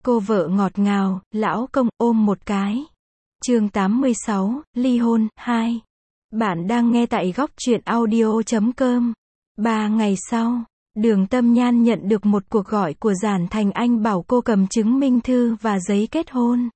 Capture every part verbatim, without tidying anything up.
Cô vợ ngọt ngào, lão công, ôm một cái. Chương tám mươi sáu, ly hôn, hai. Bạn đang nghe tại góc truyện audio chấm com. Ba ngày sau, Đường Tâm Nhan nhận được một cuộc gọi của Giản Thành Anh bảo cô cầm chứng minh thư và giấy kết hôn.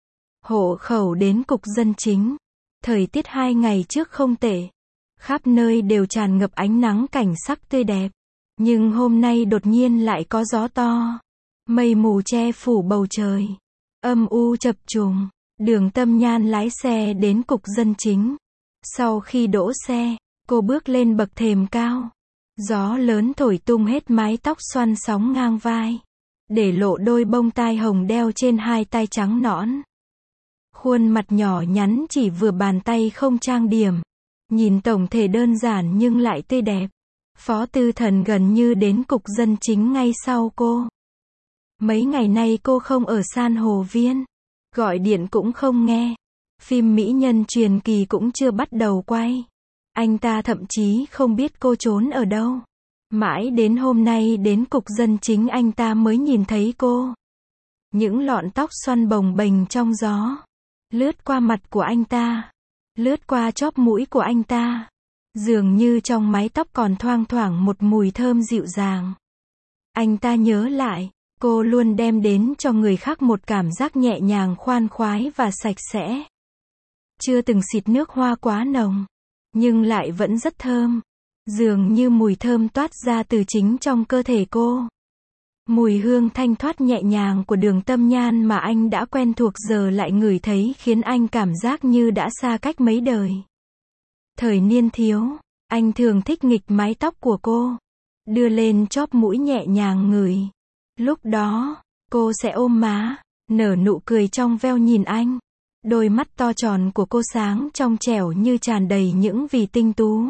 Hộ khẩu đến cục dân chính. Thời tiết hai ngày trước không tệ. Khắp nơi đều tràn ngập ánh nắng cảnh sắc tươi đẹp. Nhưng hôm nay đột nhiên lại có gió to. Mây mù che phủ bầu trời. Âm u chập trùng. Đường Tâm Nhan lái xe đến cục dân chính. Sau khi đỗ xe, cô bước lên bậc thềm cao. Gió lớn thổi tung hết mái tóc xoăn sóng ngang vai. Để lộ đôi bông tai hồng đeo trên hai tay trắng nõn. Khuôn mặt nhỏ nhắn chỉ vừa bàn tay không trang điểm. Nhìn tổng thể đơn giản nhưng lại tươi đẹp. Phó Tư Thần gần như đến cục dân chính ngay sau cô. Mấy ngày nay cô không ở San Hồ Viên. Gọi điện cũng không nghe. Phim mỹ nhân truyền kỳ cũng chưa bắt đầu quay. Anh ta thậm chí không biết cô trốn ở đâu. Mãi đến hôm nay đến cục dân chính anh ta mới nhìn thấy cô. Những lọn tóc xoăn bồng bềnh trong gió. Lướt qua mặt của anh ta. Lướt qua chóp mũi của anh ta. Dường như trong mái tóc còn thoang thoảng một mùi thơm dịu dàng. Anh ta nhớ lại, cô luôn đem đến cho người khác một cảm giác nhẹ nhàng khoan khoái và sạch sẽ. Chưa từng xịt nước hoa quá nồng, nhưng lại vẫn rất thơm. Dường như mùi thơm toát ra từ chính trong cơ thể cô. Mùi hương thanh thoát nhẹ nhàng của Đường Tâm Nhan mà anh đã quen thuộc giờ lại ngửi thấy khiến anh cảm giác như đã xa cách mấy đời. Thời niên thiếu, anh thường thích nghịch mái tóc của cô. Đưa lên chóp mũi nhẹ nhàng ngửi. Lúc đó, cô sẽ ôm má, nở nụ cười trong veo nhìn anh. Đôi mắt to tròn của cô sáng trong trẻo như tràn đầy những vì tinh tú.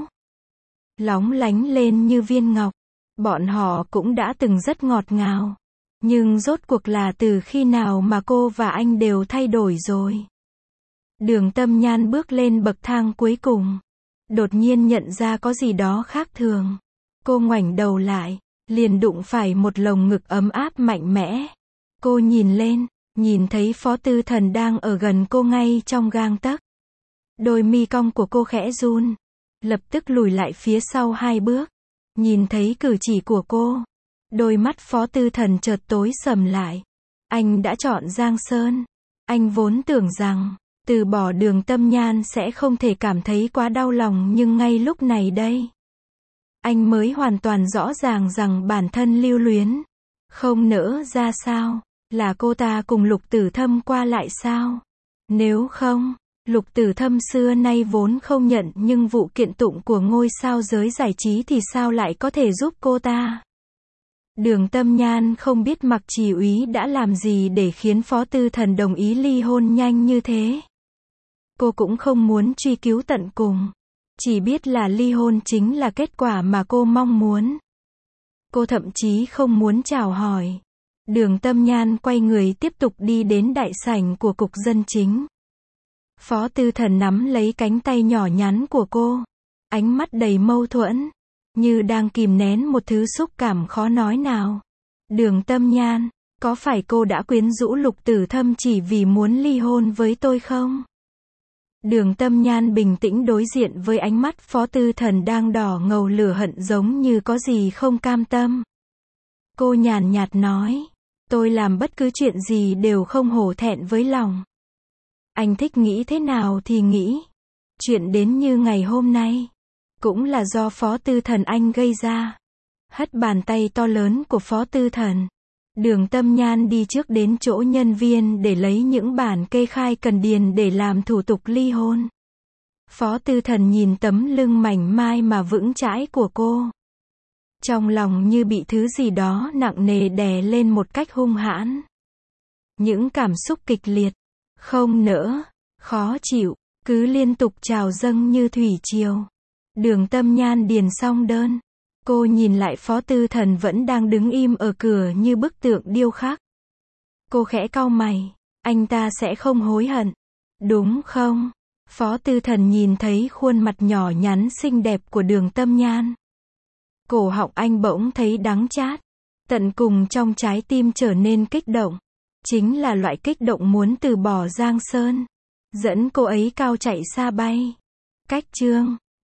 Lóng lánh lên như viên ngọc. Bọn họ cũng đã từng rất ngọt ngào. Nhưng rốt cuộc là từ khi nào mà cô và anh đều thay đổi rồi. Đường Tâm Nhan bước lên bậc thang cuối cùng. Đột nhiên nhận ra có gì đó khác thường. Cô ngoảnh đầu lại, liền đụng phải một lồng ngực ấm áp mạnh mẽ. Cô nhìn lên, nhìn thấy Phó Tư Thần đang ở gần cô ngay trong gang tấc. Đôi mi cong của cô khẽ run, lập tức lùi lại phía sau hai bước. Nhìn thấy cử chỉ của cô, đôi mắt Phó Tư Thần chợt tối sầm lại. Anh đã chọn Giang Sơn. Anh vốn tưởng rằng từ bỏ Đường Tâm Nhan sẽ không thể cảm thấy quá đau lòng, nhưng ngay lúc này đây, anh mới hoàn toàn rõ ràng rằng bản thân lưu luyến không nỡ ra sao, là cô ta cùng Lục Tử Thâm qua lại sao? Nếu không, Lục Tử Thâm xưa nay vốn không nhận nhưng vụ kiện tụng của ngôi sao giới giải trí thì sao lại có thể giúp cô ta? Đường Tâm Nhan không biết Mặc Chỉ Úy đã làm gì để khiến Phó Tư Thần đồng ý ly hôn nhanh như thế. Cô cũng không muốn truy cứu tận cùng. Chỉ biết là ly hôn chính là kết quả mà cô mong muốn. Cô thậm chí không muốn chào hỏi. Đường Tâm Nhan quay người tiếp tục đi đến đại sảnh của cục dân chính. Phó Tư Thần nắm lấy cánh tay nhỏ nhắn của cô. Ánh mắt đầy mâu thuẫn. Như đang kìm nén một thứ xúc cảm khó nói nào. Đường Tâm Nhan, có phải cô đã quyến rũ Lục Tử Thâm chỉ vì muốn ly hôn với tôi không? Đường Tâm Nhan bình tĩnh đối diện với ánh mắt Phó Tư Thần đang đỏ ngầu lửa hận giống như có gì không cam tâm. Cô nhàn nhạt nói, tôi làm bất cứ chuyện gì đều không hổ thẹn với lòng. Anh thích nghĩ thế nào thì nghĩ. Chuyện đến như ngày hôm nay, cũng là do Phó Tư Thần anh gây ra. Hất bàn tay to lớn của Phó Tư Thần. Đường Tâm Nhan đi trước đến chỗ nhân viên để lấy những bản kê khai cần điền để làm thủ tục ly hôn. Phó Tư Thần nhìn tấm lưng mảnh mai mà vững chãi của cô. Trong lòng như bị thứ gì đó nặng nề đè lên một cách hung hãn. Những cảm xúc kịch liệt, không nỡ, khó chịu, cứ liên tục trào dâng như thủy triều. Đường Tâm Nhan điền xong đơn. Cô nhìn lại Phó Tư Thần vẫn đang đứng im ở cửa như bức tượng điêu khắc. Cô khẽ cau mày. Anh ta sẽ không hối hận, đúng không? Phó Tư Thần nhìn thấy khuôn mặt nhỏ nhắn xinh đẹp của Đường Tâm Nhan. Cổ họng anh bỗng thấy đắng chát. Tận cùng trong trái tim trở nên kích động. Chính là loại kích động muốn từ bỏ Giang Sơn. Dẫn cô ấy cao chạy xa bay. Cách chương